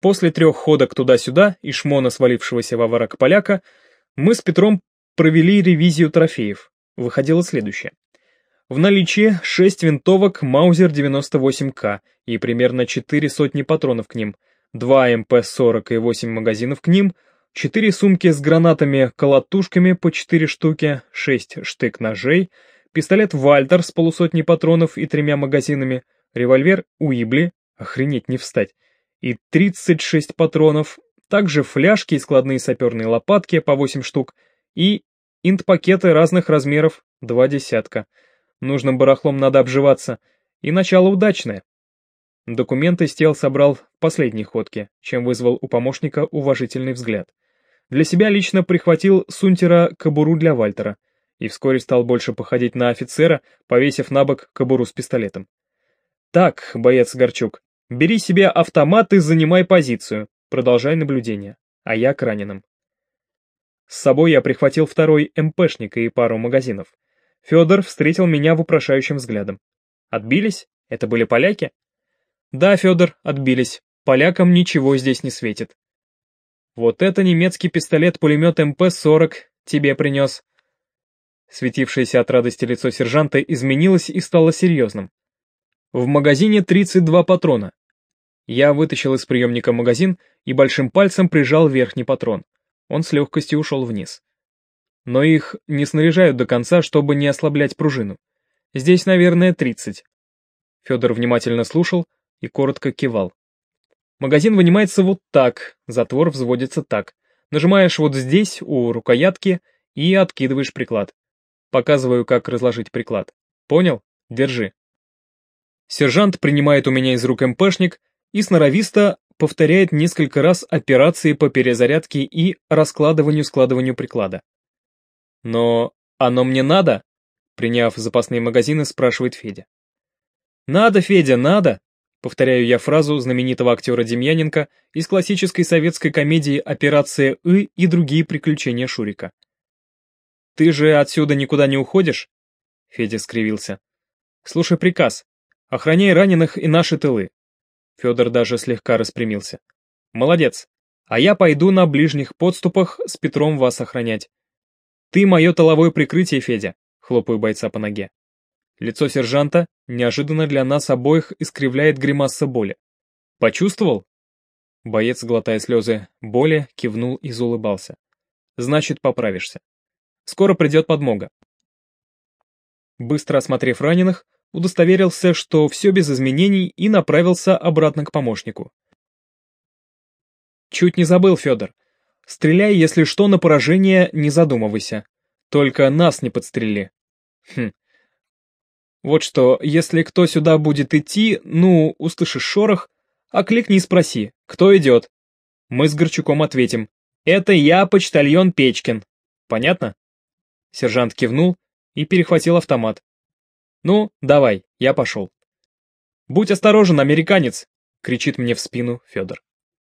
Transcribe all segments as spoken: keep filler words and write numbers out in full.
После трех ходок туда-сюда и шмона свалившегося во враг поляка, мы с Петром провели ревизию трофеев. Выходило следующее. В наличии шесть винтовок Маузер девяносто восемь ка и примерно четыре сотни патронов к ним, два эм пэ сорок и восемь магазинов к ним, четыре сумки с гранатами-колотушками по четыре штуки, шесть штык-ножей, пистолет Вальтер с полусотней патронов и тремя магазинами, револьвер Уибли, охренеть не встать, и тридцать шесть патронов, также фляжки и складные саперные лопатки по восемь штук, и инт-пакеты разных размеров, два десятка. Нужным барахлом надо обживаться, и начало удачное. Документы с тел собрал в последней ходке, чем вызвал у помощника уважительный взгляд. Для себя лично прихватил с унтера кобуру для Вальтера, и вскоре стал больше походить на офицера, повесив на бок кобуру с пистолетом. «Так, боец Горчук, бери себе автомат и занимай позицию, продолжай наблюдение, а я к раненым». С собой я прихватил второй эм пэ-шник и пару магазинов. Федор встретил меня вопрошающим взглядом. «Отбились? Это были поляки?» «Да, Федор, отбились. Полякам ничего здесь не светит». «Вот это немецкий пистолет-пулемет эм пэ сорок тебе принес». Светившееся от радости лицо сержанта изменилось и стало серьезным. «В магазине тридцать два патрона». Я вытащил из приемника магазин и большим пальцем прижал верхний патрон. Он с легкостью ушел вниз. Но их не снаряжают до конца, чтобы не ослаблять пружину. Здесь, наверное, тридцать. Федор внимательно слушал и коротко кивал. Магазин вынимается вот так, затвор взводится так. Нажимаешь вот здесь, у рукоятки, и откидываешь приклад. Показываю, как разложить приклад. Понял? Держи. Сержант принимает у меня из рук эм пэ-шник и сноровисто повторяет несколько раз операции по перезарядке и раскладыванию-складыванию приклада. «Но оно мне надо?» — приняв запасные магазины, спрашивает Федя. «Надо, Федя, надо!» — повторяю я фразу знаменитого актера Демьяненко из классической советской комедии «Операция И» и другие приключения Шурика. «Ты же отсюда никуда не уходишь?» — Федя скривился. «Слушай приказ. Охраняй раненых и наши тылы». Федор даже слегка распрямился. «Молодец. А я пойду на ближних подступах с Петром вас охранять. Ты мое тыловое прикрытие, Федя», — хлопаю бойца по ноге. Лицо сержанта неожиданно для нас обоих искривляет гримаса боли. «Почувствовал?» Боец, глотая слезы боли, кивнул и заулыбался. «Значит, поправишься. Скоро придет подмога». Быстро осмотрев раненых, удостоверился, что все без изменений, и направился обратно к помощнику. «Чуть не забыл, Федор. Стреляй, если что, на поражение, не задумывайся. Только нас не подстрели». «Хм. Вот что, если кто сюда будет идти, ну, услышишь шорох, окликни и спроси, кто идет. Мы с Горчуком ответим: это я, почтальон Печкин. Понятно?» Сержант кивнул и перехватил автомат. «Ну, давай, я пошел». «Будь осторожен, американец!» — кричит мне в спину Федор.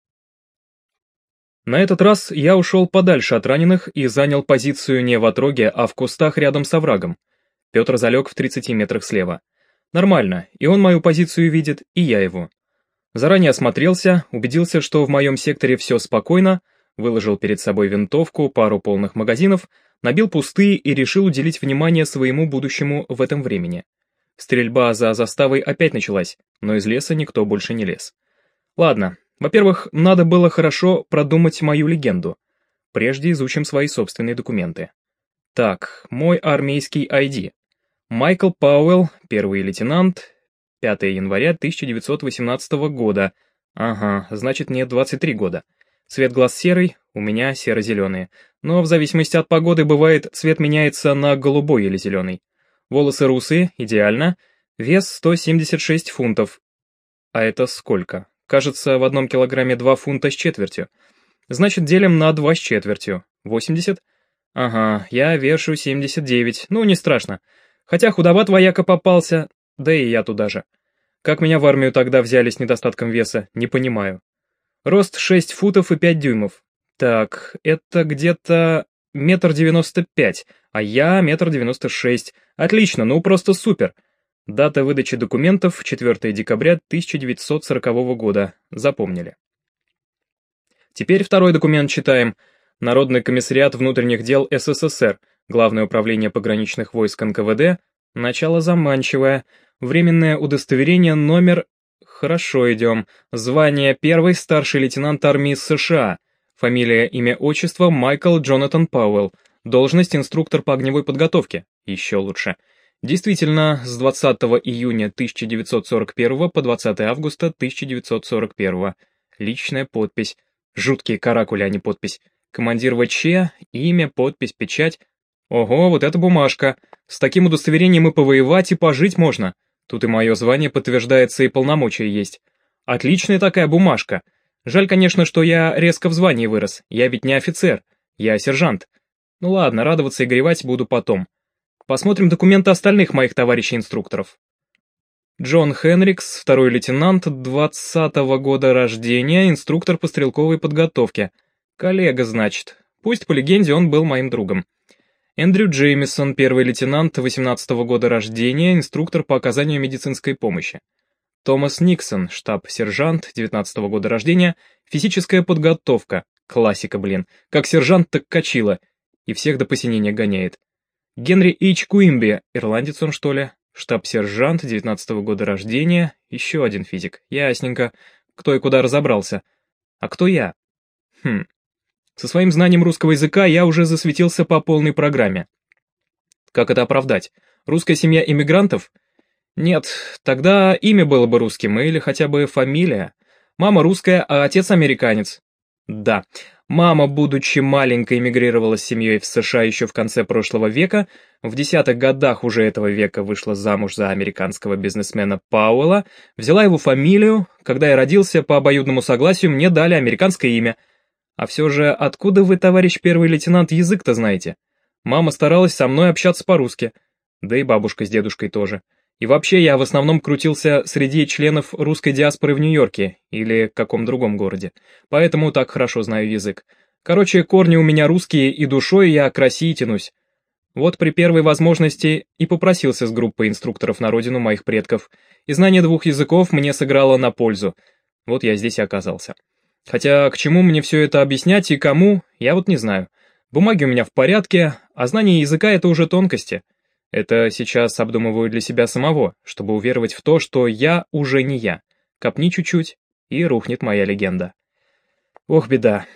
На этот раз я ушел подальше от раненых и занял позицию не в отроге, а в кустах рядом с оврагом. Петр залег в тридцати метрах слева. Нормально, и он мою позицию видит, и я его. Заранее осмотрелся, убедился, что в моем секторе все спокойно, выложил перед собой винтовку, пару полных магазинов, набил пустые и решил уделить внимание своему будущему в этом времени. Стрельба за заставой опять началась, но из леса никто больше не лез. Ладно, во-первых, надо было хорошо продумать мою легенду. Прежде изучим свои собственные документы. Так, мой армейский ай ди. Майкл Пауэлл, первый лейтенант, пятого января тысяча девятьсот восемнадцатого года. Ага, значит, мне двадцать три года. Цвет глаз серый, у меня серо-зеленые. Но в зависимости от погоды бывает, цвет меняется на голубой или зеленый. Волосы русые, идеально. Вес сто семьдесят шесть фунтов. А это сколько? Кажется, в одном килограмме два фунта с четвертью. Значит, делим на два с четвертью. восемьдесят? Ага, я вешу семьдесят девять. Ну, не страшно. Хотя худоват вояка попался, да и я туда же. Как меня в армию тогда взяли с недостатком веса, не понимаю. Рост шесть футов и пять дюймов. Так, это где-то метр девяносто пять, а я метр девяносто шесть. Отлично, ну просто супер. Дата выдачи документов четвёртого декабря тысяча девятьсот сорокового года. Запомнили. Теперь второй документ читаем. Народный комиссариат внутренних дел СССР, Главное управление пограничных войск эн ка вэ дэ, начало заманчивое, временное удостоверение номер... Хорошо, идем. Звание первый старший лейтенант армии США, фамилия, имя, отчество Майкл Джонатан Пауэлл, должность инструктор по огневой подготовке, еще лучше. Действительно, с двадцатого июня тысяча девятьсот сорок первого по двадцатое августа тысяча девятьсот сорок первого. Личная подпись. Жуткие каракули, а не подпись. Командир вэ че, имя, подпись, печать. Ого, вот эта бумажка. С таким удостоверением и повоевать, и пожить можно. Тут и мое звание подтверждается, и полномочия есть. Отличная такая бумажка. Жаль, конечно, что я резко в звании вырос. Я ведь не офицер. Я сержант. Ну ладно, радоваться и горевать буду потом. Посмотрим документы остальных моих товарищей-инструкторов. Джон Хенрикс, второй лейтенант, двадцатого года рождения, инструктор по стрелковой подготовке. Коллега, значит. Пусть по легенде он был моим другом. Эндрю Джеймисон, первый лейтенант, восемнадцатого года рождения, инструктор по оказанию медицинской помощи. Томас Никсон, штаб-сержант, девятнадцатого года рождения, физическая подготовка. Классика, блин. Как сержант, так качила. И всех до посинения гоняет. Генри Эйч Куимби, ирландец он, что ли? Штаб-сержант, девятнадцатого года рождения, еще один физик. Ясненько. Кто и куда разобрался. А кто я? Хм. Со своим знанием русского языка я уже засветился по полной программе. Как это оправдать? Русская семья иммигрантов? Нет, тогда имя было бы русским, или хотя бы фамилия. Мама русская, а отец американец. Да, мама, будучи маленькой, эмигрировала с семьей в США еще в конце прошлого века, в десятых годах уже этого века вышла замуж за американского бизнесмена Пауэлла, взяла его фамилию, когда я родился, по обоюдному согласию мне дали американское имя. А все же, откуда вы, товарищ первый лейтенант, язык-то знаете? Мама старалась со мной общаться по-русски, да и бабушка с дедушкой тоже. И вообще я в основном крутился среди членов русской диаспоры в Нью-Йорке или каком другом городе, поэтому так хорошо знаю язык. Короче, корни у меня русские, и душой я к России тянусь. Вот при первой возможности и попросился с группой инструкторов на родину моих предков, и знание двух языков мне сыграло на пользу. Вот я здесь и оказался. Хотя к чему мне все это объяснять и кому, я вот не знаю. Бумаги у меня в порядке, а знание языка — это уже тонкости. Это сейчас обдумываю для себя самого, чтобы уверовать в то, что я уже не я. Копни чуть-чуть, и рухнет моя легенда. Ох, беда.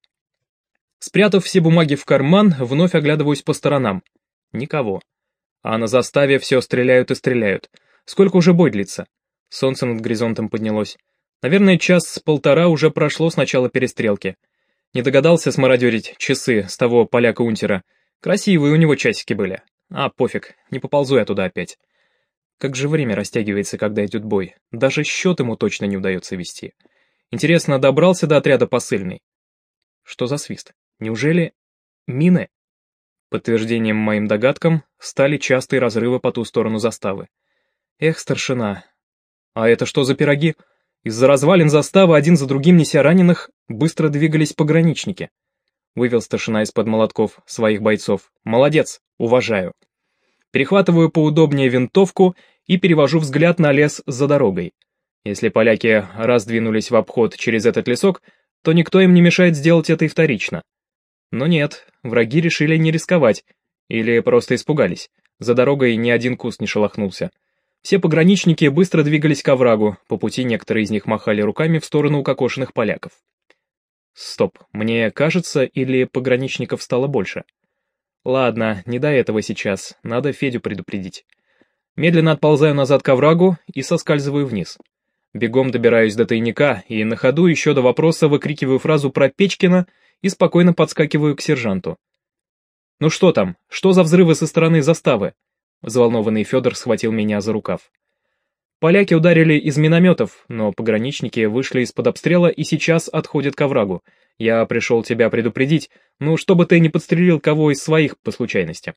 Спрятав все бумаги в карман, вновь оглядываюсь по сторонам. Никого. А на заставе все стреляют и стреляют. Сколько уже бой длится? Солнце над горизонтом поднялось. Наверное, час-полтора уже прошло с начала перестрелки. Не догадался смародерить часы с того поляка-унтера. Красивые у него часики были. А, пофиг, не поползу я туда опять. Как же время растягивается, когда идет бой. Даже счет ему точно не удается вести. Интересно, добрался до отряда посыльный? Что за свист? Неужели мины? Подтверждением моим догадкам стали частые разрывы по ту сторону заставы. Эх, старшина. А это что за пироги? Из-за развалин заставы, один за другим неся раненых, быстро двигались пограничники. Вывел старшина из-под молотков своих бойцов. Молодец, уважаю. Перехватываю поудобнее винтовку и перевожу взгляд на лес за дорогой. Если поляки раздвинулись в обход через этот лесок, то никто им не мешает сделать это и вторично. Но нет, враги решили не рисковать, или просто испугались. За дорогой ни один куст не шелохнулся. Все пограничники быстро двигались к оврагу, по пути некоторые из них махали руками в сторону укокошенных поляков. Стоп, мне кажется, или пограничников стало больше? Ладно, не до этого сейчас, надо Федю предупредить. Медленно отползаю назад к оврагу и соскальзываю вниз. Бегом добираюсь до тайника и на ходу еще до вопроса выкрикиваю фразу про Печкина и спокойно подскакиваю к сержанту. «Ну что там? Что за взрывы со стороны заставы?» Взволнованный Федор схватил меня за рукав. Поляки ударили из минометов, но пограничники вышли из-под обстрела и сейчас отходят к оврагу. Я пришел тебя предупредить, ну, чтобы ты не подстрелил кого из своих по случайности.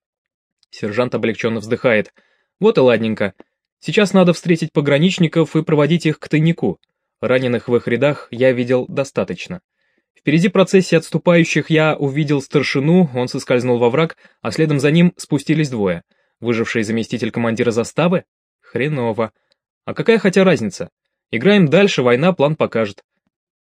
Сержант облегченно вздыхает. Вот и ладненько. Сейчас надо встретить пограничников и проводить их к тайнику. Раненых в их рядах я видел достаточно. Впереди процессии отступающих я увидел старшину, он соскользнул во враг, а следом за ним спустились двое. Выживший заместитель командира заставы? Хреново. А какая хотя разница? Играем дальше, война план покажет.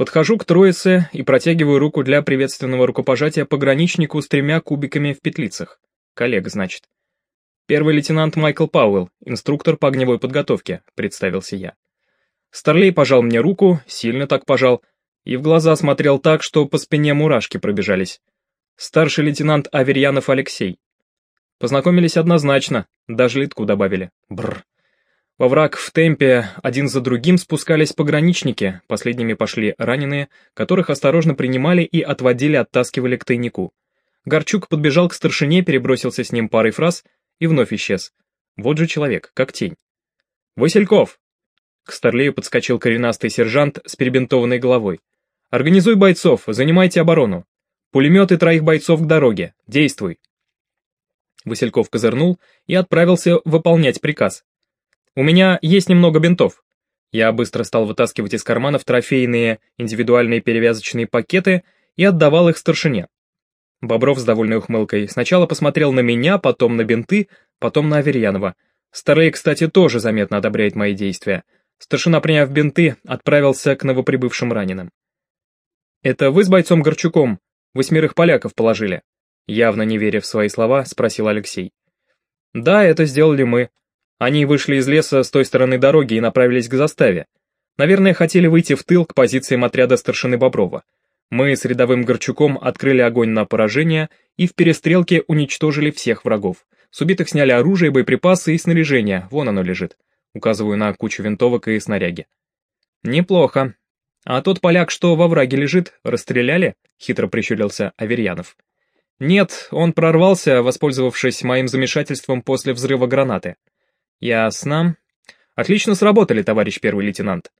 Подхожу к троице и протягиваю руку для приветственного рукопожатия пограничнику с тремя кубиками в петлицах. Коллега, значит. «Первый лейтенант Майкл Пауэлл, инструктор по огневой подготовке», — представился я. Старлей пожал мне руку, сильно так пожал, и в глаза смотрел так, что по спине мурашки пробежались. Старший лейтенант Аверьянов Алексей. Познакомились однозначно, даже литку добавили. Бррр. Во враг в темпе один за другим спускались пограничники, последними пошли раненые, которых осторожно принимали и отводили, оттаскивали к тайнику. Горчук подбежал к старшине, перебросился с ним парой фраз и вновь исчез. Вот же человек, как тень. «Васильков!» К Старлею подскочил коренастый сержант с перебинтованной головой. «Организуй бойцов, занимайте оборону. Пулеметы троих бойцов к дороге. Действуй!» Васильков козырнул и отправился выполнять приказ. «У меня есть немного бинтов». Я быстро стал вытаскивать из карманов трофейные индивидуальные перевязочные пакеты и отдавал их старшине. Бобров с довольной ухмылкой сначала посмотрел на меня, потом на бинты, потом на Аверьянова. Старлей, кстати, тоже заметно одобряет мои действия. Старшина, приняв бинты, отправился к новоприбывшим раненым. «Это вы с бойцом Горчуком восьмерых поляков положили?» Явно не веря в свои слова, спросил Алексей. «Да, это сделали мы. Они вышли из леса с той стороны дороги и направились к заставе. Наверное, хотели выйти в тыл к позициям отряда старшины Боброва. Мы с рядовым Горчуком открыли огонь на поражение и в перестрелке уничтожили всех врагов. С убитых сняли оружие, боеприпасы и снаряжение, вон оно лежит». Указываю на кучу винтовок и снаряги. «Неплохо. А тот поляк, что во враге лежит, расстреляли?» — хитро прищурился Аверьянов. «Нет, он прорвался, воспользовавшись моим замешательством после взрыва гранаты». «Ясно. Отлично сработали, товарищ первый лейтенант».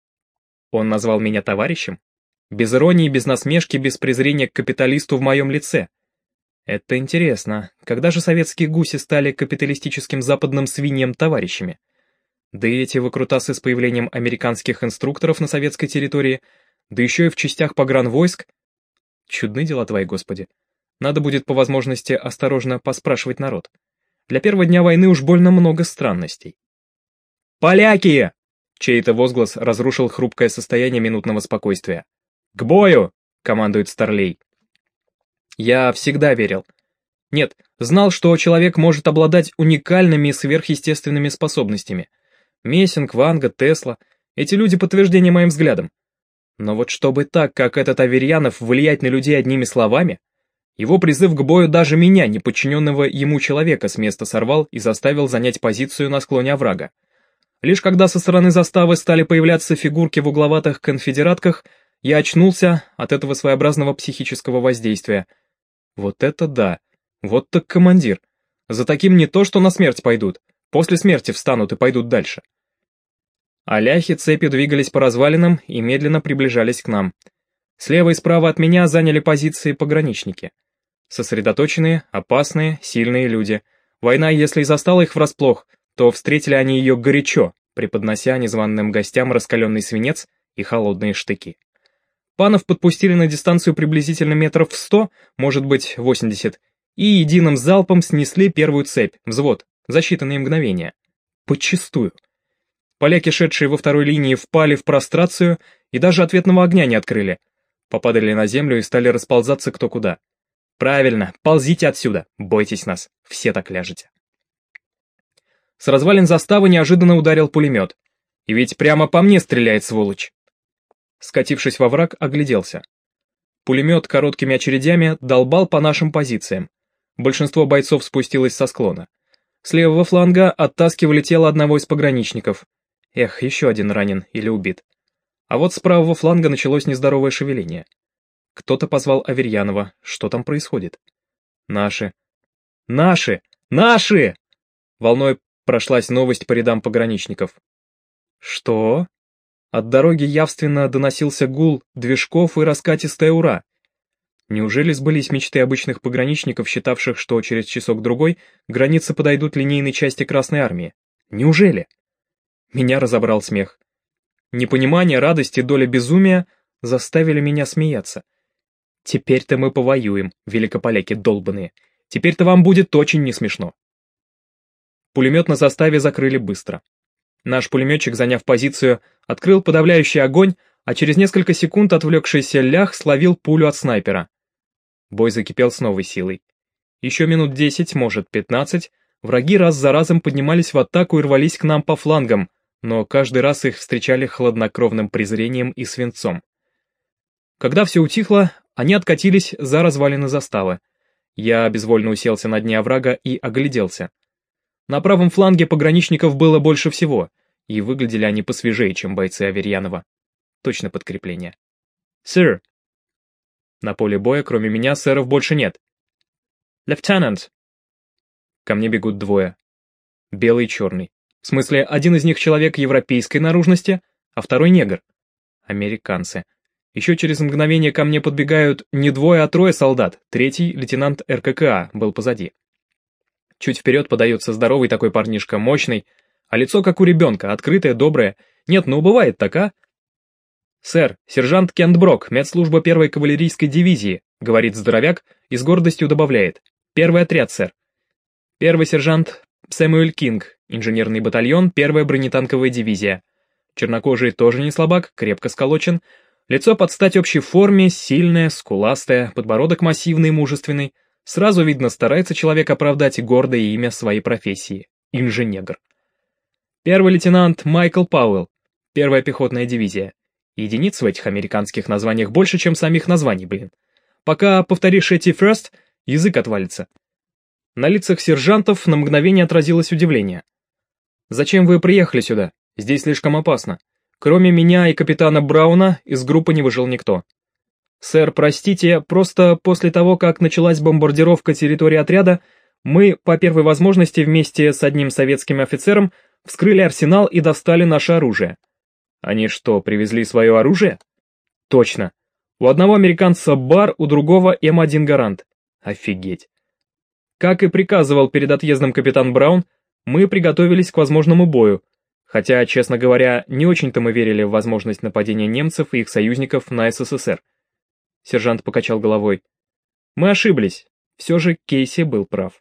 Он назвал меня товарищем? Без иронии, без насмешки, без презрения к капиталисту в моем лице. Это интересно. Когда же советские гуси стали капиталистическим западным свиньям товарищами? Да и эти выкрутасы с появлением американских инструкторов на советской территории, да еще и в частях погранвойск. Чудны дела твои, Господи. Надо будет по возможности осторожно поспрашивать народ. Для первого дня войны уж больно много странностей. «Поляки!» Чей-то возглас разрушил хрупкое состояние минутного спокойствия. «К бою!» — командует Старлей. Я всегда верил. Нет, знал, что человек может обладать уникальными сверхъестественными способностями. Мессинг, Ванга, Тесла — эти люди подтверждение моим взглядам. Но вот чтобы так, как этот Аверьянов, влиять на людей одними словами, его призыв к бою даже меня, неподчиненного ему человека, с места сорвал и заставил занять позицию на склоне оврага. Лишь когда со стороны заставы стали появляться фигурки в угловатых конфедератках, я очнулся от этого своеобразного психического воздействия. Вот это да, вот так командир. За таким не то, что на смерть пойдут, после смерти встанут и пойдут дальше. А ляхи цепью двигались по развалинам и медленно приближались к нам. Слева и справа от меня заняли позиции пограничники. Сосредоточенные, опасные, сильные люди. Война, если и застала их врасплох, то встретили они ее горячо, преподнося незваным гостям раскаленный свинец и холодные штыки. Панов подпустили на дистанцию приблизительно метров в сто, может быть, восемьдесят, и единым залпом снесли первую цепь, взвод, за считанные мгновения. Подчистую. Поляки, шедшие во второй линии, впали в прострацию и даже ответного огня не открыли. Попадали на землю и стали расползаться кто куда. Правильно, ползите отсюда, бойтесь нас, все так ляжете. С развалин заставы неожиданно ударил пулемет. И ведь прямо по мне стреляет сволочь. Скатившись во враг, огляделся. Пулемет короткими очередями долбал по нашим позициям. Большинство бойцов спустилось со склона. С левого фланга оттаскивали тело одного из пограничников. Эх, еще один ранен или убит. А вот с правого фланга началось нездоровое шевеление. Кто-то позвал Аверьянова. Что там происходит? Наши. Наши! Наши! Волной прошлась новость по рядам пограничников. Что? От дороги явственно доносился гул движков и раскатистое «Ура!». Неужели сбылись мечты обычных пограничников, считавших, что через часок-другой границы подойдут линейной части Красной Армии? Неужели? Меня разобрал смех. Непонимание, радость и доля безумия заставили меня смеяться. Теперь-то мы повоюем, великополяки долбаные. Теперь-то вам будет очень не смешно. Пулемет на заставе закрыли быстро. Наш пулеметчик, заняв позицию, открыл подавляющий огонь, а через несколько секунд отвлекшийся лях словил пулю от снайпера. Бой закипел с новой силой. Еще минут десять, может пятнадцать, враги раз за разом поднимались в атаку и рвались к нам по флангам, но каждый раз их встречали хладнокровным презрением и свинцом. Когда все утихло, они откатились за развалины заставы. Я безвольно уселся на дне оврага и огляделся. На правом фланге пограничников было больше всего, и выглядели они посвежее, чем бойцы Аверьянова. Точно подкрепление. «Сэр!» На поле боя, кроме меня, сэров больше нет. «Лейтенант!» Ко мне бегут двое. Белый и черный. В смысле, один из них человек европейской наружности, а второй негр. Американцы. Еще через мгновение ко мне подбегают не двое, а трое солдат. Третий, лейтенант эр ка ка а, был позади. Чуть вперед подается здоровый такой парнишка, мощный, а лицо как у ребенка, открытое, доброе. Нет, ну бывает так, а? «Сэр, сержант Кент Брок, медслужба первой кавалерийской дивизии», говорит здоровяк и с гордостью добавляет. «Первый отряд, сэр». Первый сержант Сэмюэль Кинг, инженерный батальон, первая бронетанковая дивизия. Чернокожий тоже не слабак, крепко сколочен. Лицо под стать общей форме, сильное, скуластое, подбородок массивный и мужественный. Сразу видно, старается человек оправдать гордое имя своей профессии — инженер. Первый лейтенант Майкл Пауэлл, первая пехотная дивизия. Единиц в этих американских названиях больше, чем самих названий, блин. Пока повторишь эти first, язык отвалится. На лицах сержантов на мгновение отразилось удивление. «Зачем вы приехали сюда? Здесь слишком опасно. Кроме меня и капитана Брауна, из группы не выжил никто». «Сэр, простите, просто после того, как началась бомбардировка территории отряда, мы, по первой возможности, вместе с одним советским офицером вскрыли арсенал и достали наше оружие». «Они что, привезли свое оружие?» «Точно. У одного американца бар, у другого эм один Гарант. Офигеть». Как и приказывал перед отъездом капитан Браун, мы приготовились к возможному бою, хотя, честно говоря, не очень-то мы верили в возможность нападения немцев и их союзников на эс эс эс эр. Сержант покачал головой. Мы ошиблись, все же Кейси был прав.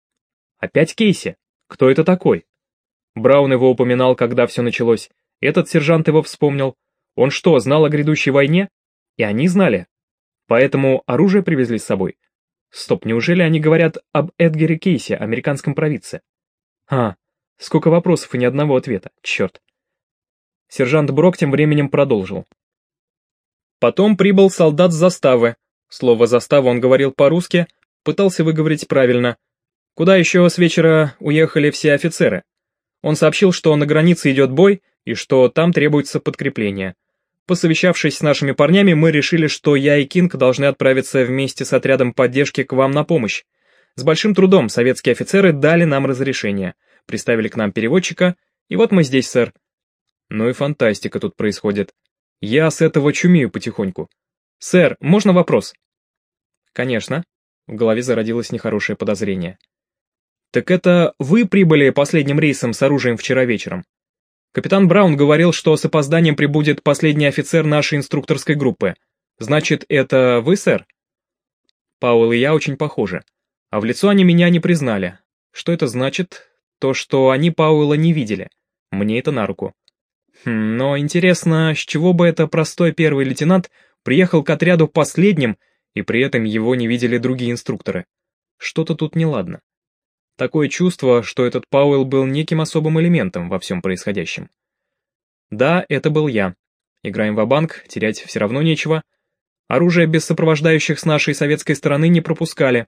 Опять Кейси? Кто это такой? Браун его упоминал, когда все началось. Этот сержант его вспомнил. Он что, знал о грядущей войне? И они знали. Поэтому оружие привезли с собой. Стоп, неужели они говорят об Эдгаре Кейси, американском провидце? А, сколько вопросов и ни одного ответа, черт. Сержант Брок тем временем продолжил. Потом прибыл солдат с заставы. Слово «застава» он говорил по-русски, пытался выговорить правильно. Куда еще с вечера уехали все офицеры? Он сообщил, что на границе идет бой, и что там требуется подкрепление. Посовещавшись с нашими парнями, мы решили, что я и Кинг должны отправиться вместе с отрядом поддержки к вам на помощь. С большим трудом советские офицеры дали нам разрешение, приставили к нам переводчика, и вот мы здесь, сэр. Ну и фантастика тут происходит. Я с этого чумею потихоньку. Сэр, можно вопрос? Конечно. В голове зародилось нехорошее подозрение. Так это вы прибыли последним рейсом с оружием вчера вечером? Капитан Браун говорил, что с опозданием прибудет последний офицер нашей инструкторской группы. Значит, это вы, сэр? Пауэлл и я очень похожи. А в лицо они меня не признали. Что это значит? То, что они Пауэлла не видели. Мне это на руку. Хм, но интересно, с чего бы это простой первый лейтенант приехал к отряду последним, и при этом его не видели другие инструкторы? Что-то тут неладно. Такое чувство, что этот Пауэлл был неким особым элементом во всем происходящем. Да, это был я. Играем ва-банк, терять все равно нечего. Оружие без сопровождающих с нашей советской стороны не пропускали.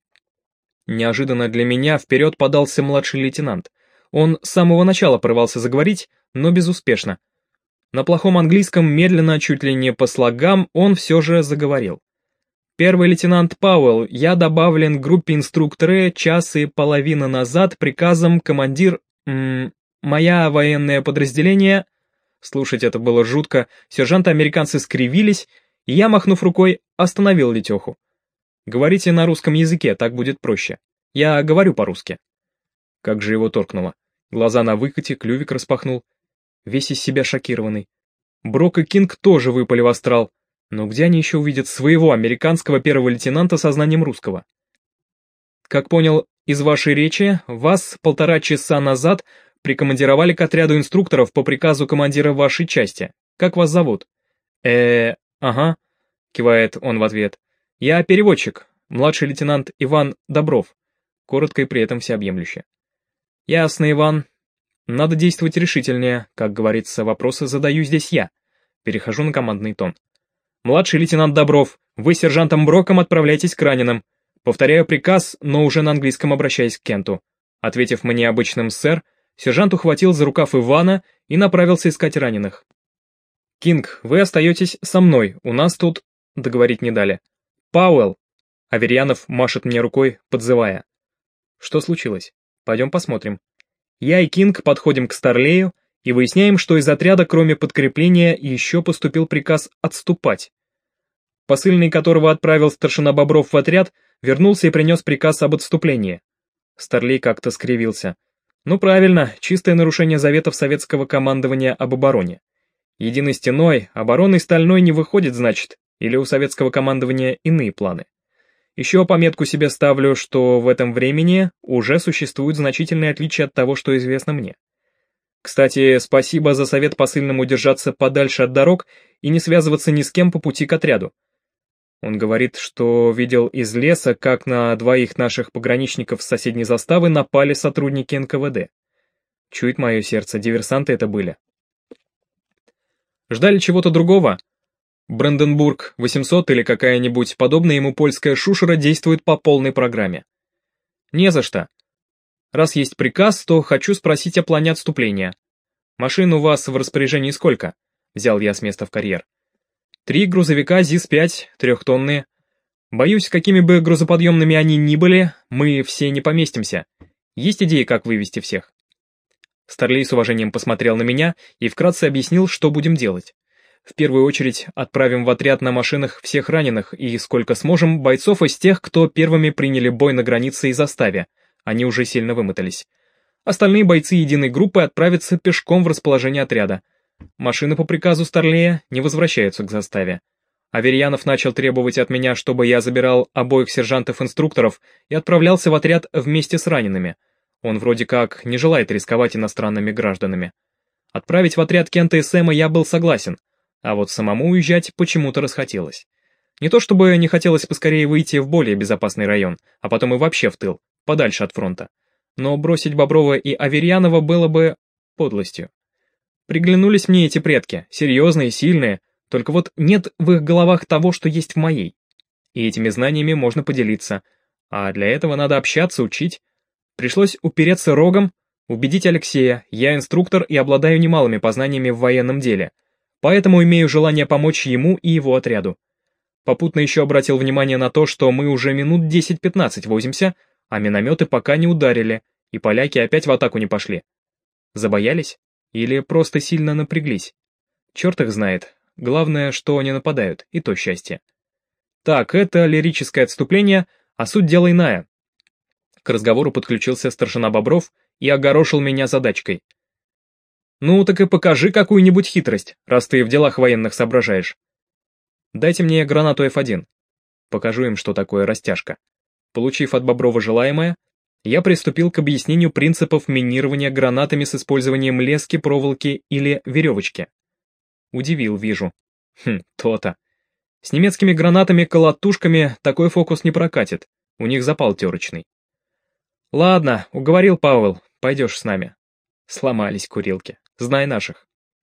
Неожиданно для меня вперед подался младший лейтенант. Он с самого начала порывался заговорить, но безуспешно. На плохом английском, медленно, чуть ли не по слогам, он все же заговорил. «Первый лейтенант Пауэлл, я добавлен к группе инструкторы час и половина назад приказом командир... М, моя военное подразделение...» Слушать это было жутко, сержанты-американцы скривились, и я, махнув рукой, остановил Летеху. «Говорите на русском языке, так будет проще. Я говорю по-русски». Как же его торкнуло. Глаза на выкате, клювик распахнул. Весь из себя шокированный. Брок и Кинг тоже выпали в астрал. Но где они еще увидят своего американского первого лейтенанта со знанием русского? Как понял из вашей речи, вас полтора часа назад прикомандировали к отряду инструкторов по приказу командира вашей части. Как вас зовут? э ага», — кивает он в ответ. «Я переводчик, младший лейтенант Иван Добров», коротко и при этом всеобъемлюще. «Ясно, Иван. Надо действовать решительнее, как говорится, вопросы задаю здесь я». Перехожу на командный тон. «Младший лейтенант Добров, вы с сержантом Броком отправляйтесь к раненым. Повторяю приказ, но уже на английском обращаясь к Кенту». Ответив мне обычным «сэр», сержант ухватил за рукав Ивана и направился искать раненых. «Кинг, вы остаетесь со мной, у нас тут...» Договорить не дали. «Пауэлл!» Аверьянов машет мне рукой, подзывая. Что случилось? Пойдем посмотрим. Я и Кинг подходим к Старлею и выясняем, что из отряда, кроме подкрепления, еще поступил приказ отступать. Посыльный, которого отправил старшина Бобров в отряд, вернулся и принес приказ об отступлении. Старлей как-то скривился. Ну правильно, чистое нарушение заветов советского командования об обороне. Единой стеной, обороной стальной не выходит, значит, или у советского командования иные планы. Еще пометку себе ставлю, что в этом времени уже существуют значительные отличия от того, что известно мне. Кстати, спасибо за совет посыльному держаться подальше от дорог и не связываться ни с кем по пути к отряду. Он говорит, что видел из леса, как на двоих наших пограничников с соседней заставы напали сотрудники эн ка вэ дэ. Чует мое сердце, диверсанты это были. Ждали чего-то другого? Бранденбург восемьсот или какая-нибудь подобная ему польская шушера действует по полной программе. Не за что. Раз есть приказ, то хочу спросить о плане отступления. Машин у вас в распоряжении сколько? Взял я с места в карьер. Три грузовика ЗИС пять, трехтонные. Боюсь, какими бы грузоподъемными они ни были, мы все не поместимся. Есть идеи, как вывести всех? Старлей с уважением посмотрел на меня и вкратце объяснил, что будем делать. В первую очередь отправим в отряд на машинах всех раненых и, сколько сможем, бойцов из тех, кто первыми приняли бой на границе и заставе. Они уже сильно вымотались. Остальные бойцы единой группы отправятся пешком в расположение отряда. Машины по приказу Старлея не возвращаются к заставе. Аверьянов начал требовать от меня, чтобы я забирал обоих сержантов-инструкторов и отправлялся в отряд вместе с ранеными. Он вроде как не желает рисковать иностранными гражданами. Отправить в отряд Кента и Сэма я был согласен, а вот самому уезжать почему-то расхотелось. Не то чтобы не хотелось поскорее выйти в более безопасный район, а потом и вообще в тыл, подальше от фронта. Но бросить Боброва и Аверьянова было бы подлостью. Приглянулись мне эти предки, серьезные, сильные, только вот нет в их головах того, что есть в моей. И этими знаниями можно поделиться, а для этого надо общаться, учить. Пришлось упереться рогом, убедить Алексея, я инструктор и обладаю немалыми познаниями в военном деле, поэтому имею желание помочь ему и его отряду. Попутно еще обратил внимание на то, что мы уже минут десять-пятнадцать возимся, а минометы пока не ударили, и поляки опять в атаку не пошли. Забоялись? Или просто сильно напряглись? Черт их знает. Главное, что они нападают, и то счастье. Так, это лирическое отступление, а суть дела иная. К разговору подключился старшина Бобров и огорошил меня задачкой. «Ну, так и покажи какую-нибудь хитрость, раз ты в делах военных соображаешь. Дайте мне гранату эф один. Покажу им, что такое растяжка». Получив от Боброва желаемое, я приступил к объяснению принципов минирования гранатами с использованием лески, проволоки или веревочки. Удивил, вижу. Хм, то-то. С немецкими гранатами-колотушками такой фокус не прокатит, у них запал терочный. Ладно, уговорил Пауэлл, пойдешь с нами. Сломались курилки, знай наших.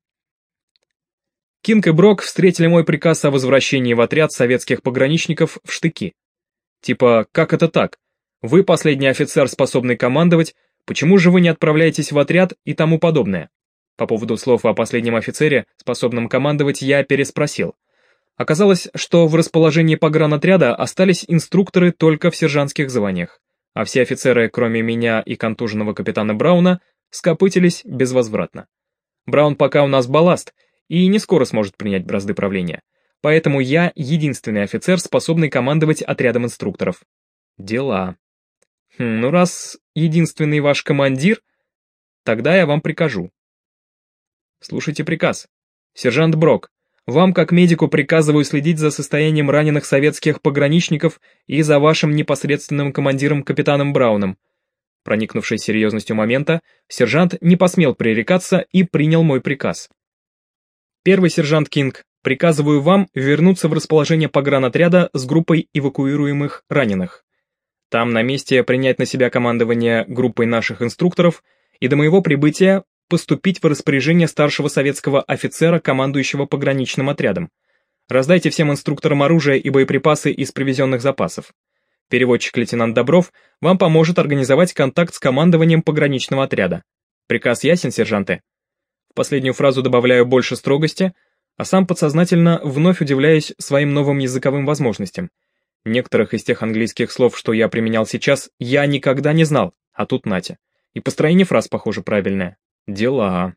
Кинг и Брок встретили мой приказ о возвращении в отряд советских пограничников в штыки. Типа, как это так? Вы последний офицер, способный командовать, почему же вы не отправляетесь в отряд и тому подобное? По поводу слов о последнем офицере, способном командовать, я переспросил. Оказалось, что в расположении погранотряда остались инструкторы только в сержантских званиях, а все офицеры, кроме меня и контуженного капитана Брауна, скопытились безвозвратно. Браун пока у нас балласт и не скоро сможет принять бразды правления, поэтому я единственный офицер, способный командовать отрядом инструкторов. Дела. Хм, ну раз единственный ваш командир, тогда я вам прикажу. Слушайте приказ. Сержант Брок, вам как медику приказываю следить за состоянием раненых советских пограничников и за вашим непосредственным командиром капитаном Брауном. Проникнувшись серьезностью момента, сержант не посмел пререкаться и принял мой приказ. Первый сержант Кинг, приказываю вам вернуться в расположение погранотряда с группой эвакуируемых раненых. Там на месте принять на себя командование группой наших инструкторов и до моего прибытия поступить в распоряжение старшего советского офицера, командующего пограничным отрядом. Раздайте всем инструкторам оружие и боеприпасы из привезенных запасов. Переводчик лейтенант Добров вам поможет организовать контакт с командованием пограничного отряда. Приказ ясен, сержанты? В последнюю фразу добавляю больше строгости, а сам подсознательно вновь удивляюсь своим новым языковым возможностям. Некоторых из тех английских слов, что я применял сейчас, я никогда не знал, а тут нате. И построение фраз, похоже, правильное. Дела.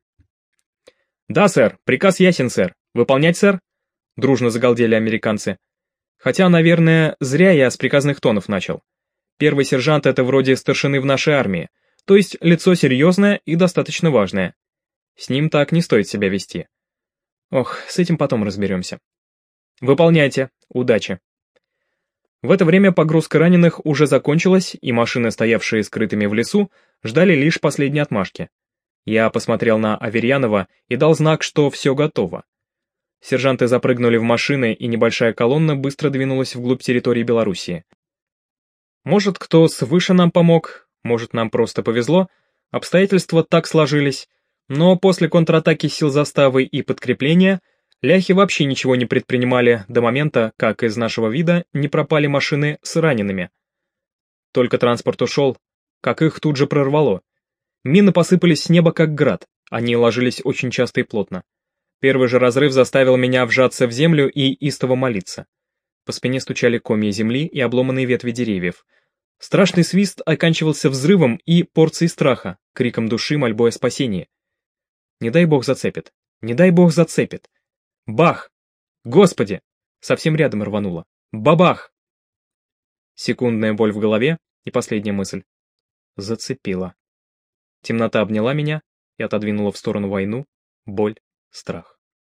Да, сэр, приказ ясен, сэр. Выполнять, сэр? Дружно загалдели американцы. Хотя, наверное, зря я с приказных тонов начал. Первый сержант — это вроде старшины в нашей армии, то есть лицо серьезное и достаточно важное. С ним так не стоит себя вести. Ох, с этим потом разберемся. Выполняйте. Удачи. В это время погрузка раненых уже закончилась, и машины, стоявшие скрытыми в лесу, ждали лишь последней отмашки. Я посмотрел на Аверьянова и дал знак, что все готово. Сержанты запрыгнули в машины, и небольшая колонна быстро двинулась вглубь территории Белоруссии. Может, кто свыше нам помог, может, нам просто повезло, обстоятельства так сложились, но после контратаки сил заставы и подкрепления ляхи вообще ничего не предпринимали до момента, как из нашего вида не пропали машины с ранеными. Только транспорт ушел, как их тут же прорвало. Мины посыпались с неба как град, они ложились очень часто и плотно. Первый же разрыв заставил меня вжаться в землю и истово молиться. По спине стучали комья земли и обломанные ветви деревьев. Страшный свист оканчивался взрывом и порцией страха, криком души, мольбой о спасении. Не дай бог зацепит, не дай бог зацепит. Бах! Господи! Совсем рядом рвануло. Бабах! Секундная боль в голове и последняя мысль. Зацепила. Темнота обняла меня и отодвинула в сторону войну, боль, страх.